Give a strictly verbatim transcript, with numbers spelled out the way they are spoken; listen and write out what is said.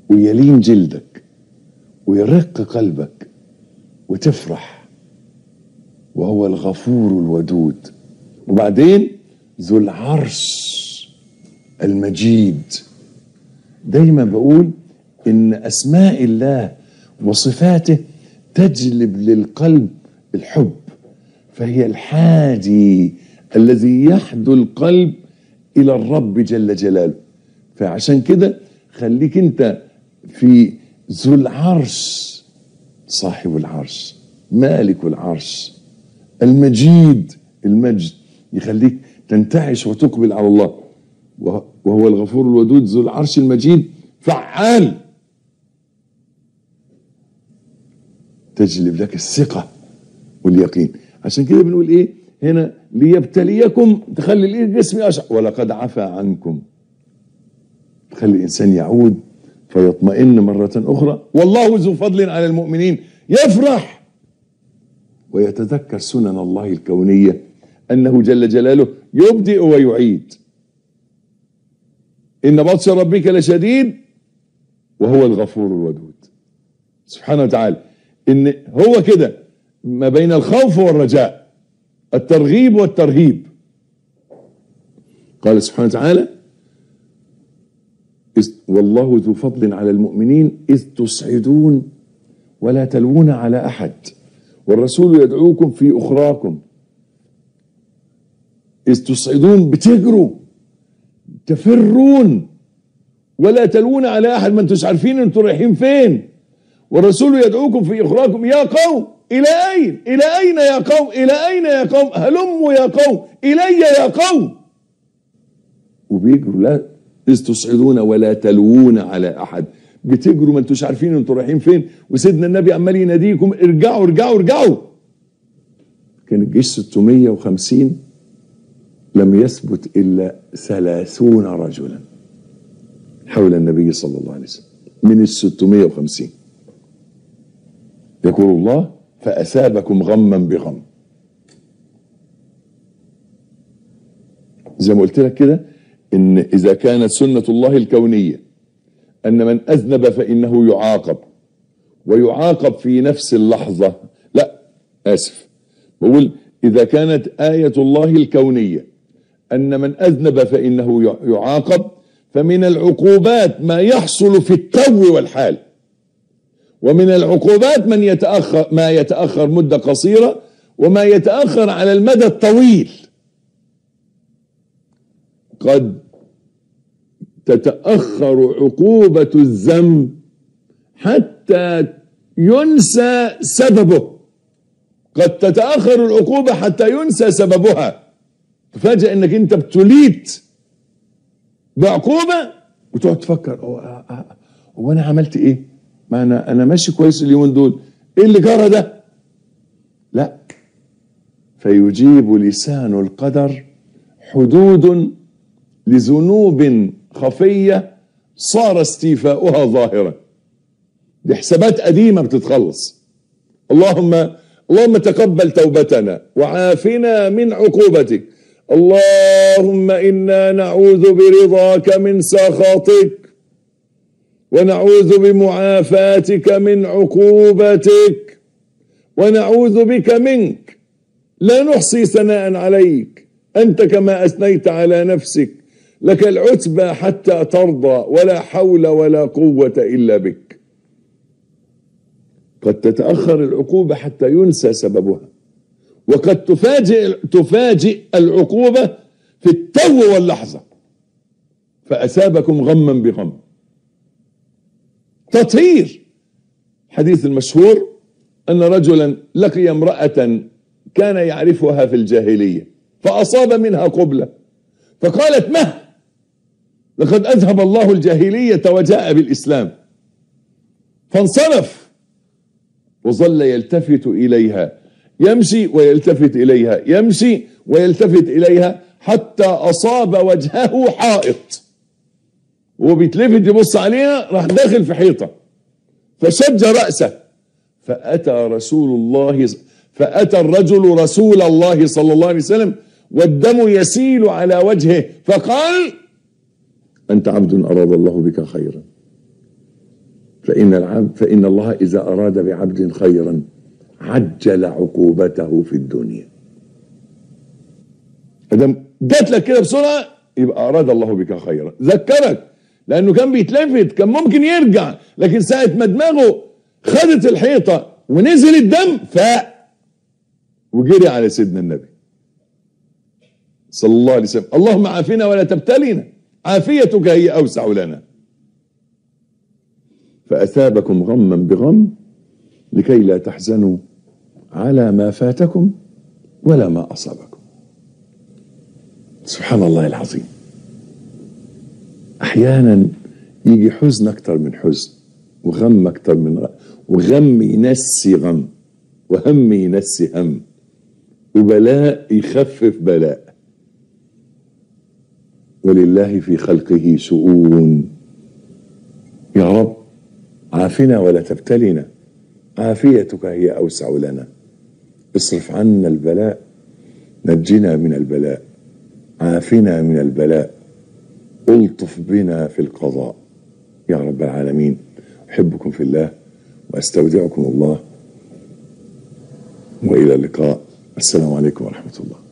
ويلين جلدك ويرق قلبك وتفرح. وهو الغفور الودود. وبعدين ذو العرش المجيد. دايما بقول ان اسماء الله وصفاته تجلب للقلب الحب، فهي الحادي الذي يحدو القلب الى الرب جل جلاله. فعشان كده خليك انت في ذو العرش، صاحب العرش، مالك العرش، المجيد، المجد يخليك تنتعش وتقبل على الله. وهو الغفور الودود ذو العرش المجيد فعال، تجلب لك الثقة واليقين. عشان كده بنقول ايه هنا؟ ليبتليكم، تخلي الايه جسمي اشعر، ولقد عفى عنكم، تخلي الانسان يعود فيطمئن مرة اخرى. والله ذو فضل على المؤمنين، يفرح ويتذكر سنن الله الكونية انه جل جلاله يبدئ ويعيد. ان بطش ربك لشديد وهو الغفور الودود سبحانه وتعالى. ان هو كده ما بين الخوف والرجاء، الترغيب والترهيب. قال سبحانه وتعالى والله ذو فضل على المؤمنين إذ تصعدون ولا تلوون على أحد والرسول يدعوكم في أخراكم. إذ تصعدون، بتجروا تفرون، ولا تلوون على أحد، ما انتوش عارفين انتوا رايحين فين. والرسول يدعوكم في أخراكم. يا قوم إلى أين؟ إلى أين يا قوم؟ إلى أين يا قوم؟ هلموا يا قوم إلي يا قوم. وبيجروا، لا إذ تصعدون ولا تلوون على أحد، بتجروا ما انتوش عارفين انتوا رايحين فين. وسيدنا النبي عمال يناديكم ارجعوا ارجعوا ارجعوا. كان الجيش ستمائة وخمسين، لم يثبت إلا ثلاثون رجلا حول النبي صلى الله عليه وسلم من الستمائة وخمسين. يقول الله فأثابكم غما بغم. زي ما قلت لك كده إن إذا كانت سنة الله الكونية أن من أذنب فإنه يعاقب، ويعاقب في نفس اللحظة، لا آسف بقول إذا كانت آية الله الكونية أن من أذنب فإنه يعاقب، فمن العقوبات ما يحصل في التو والحال، ومن العقوبات من يتأخر ما يتأخر مدة قصيرة وما يتأخر على المدى الطويل. قد تتأخر عقوبة الذنب حتى ينسى سببه، قد تتأخر العقوبة حتى ينسى سببها. تفاجأ انك انت ابتليت بعقوبة وتقعد تفكر هو هو انا عملت ايه؟ ما انا انا ماشي كويس اليومين دول، ايه اللي جرى ده؟ لا، فيجيب لسان القدر حدود لذنوب خفية صار استيفاؤها ظاهرا. دي حسابات قديمة بتتخلص. اللهم اللهم تقبل توبتنا وعافنا من عقوبتك. اللهم إنا نعوذ برضاك من سخطك ونعوذ بمعافاتك من عقوبتك ونعوذ بك منك، لا نحصي ثناء عليك أنت كما أثنيت على نفسك، لك العتبى حتى ترضى ولا حول ولا قوة إلا بك. قد تتأخر العقوبة حتى ينسى سببها، وقد تفاجئ تفاجئ العقوبة في التو واللحظة. فأثابكم غما بغم. تطهير. حديث المشهور أن رجلا لقي امرأة كان يعرفها في الجاهلية فأصاب منها قبلة، فقالت مه لقد أذهب الله الجاهلية وجاء بالإسلام، فانصرف وظل يلتفت إليها، يمشي ويلتفت إليها، يمشي ويلتفت إليها حتى أصاب وجهه حائط، وهو بيتلفت يبص عليها راح داخل في حيطة فشج رأسه. فأتى رسول الله فأتى الرجل رسول الله صلى الله عليه وسلم والدم يسيل على وجهه، فقال أنت عبد أراد الله بك خيرا فإن العبد فإن الله إذا أراد بعبد خيرا عجل عقوبته في الدنيا. ادم جات لك كده بسرعه يبقى اراد الله بك خيرا، ذكرك لانه كان بيتلفت، كان ممكن يرجع، لكن ساعه ما دماغه خدت الحيطه ونزل الدم فاق وجري على سيدنا النبي صلى الله عليه وسلم. اللهم عافنا ولا تبتلينا، عافيتك هي اوسع لنا. فاثابكم غما بغم لكي لا تحزنوا على ما فاتكم ولا ما اصابكم. سبحان الله العظيم. احيانا يجي حزن اكتر من حزن، وغم اكتر من غم، وغم ينسي غم، وهم ينسي هم، وبلاء يخفف بلاء. ولله في خلقه شؤون. يا رب عافنا ولا تبتلنا، عافيتك هي اوسع لنا. اصرف عنا البلاء، نجنا من البلاء، عافنا من البلاء، الطف بنا في القضاء يا رب العالمين. احبكم في الله واستودعكم الله، والى اللقاء. السلام عليكم ورحمة الله.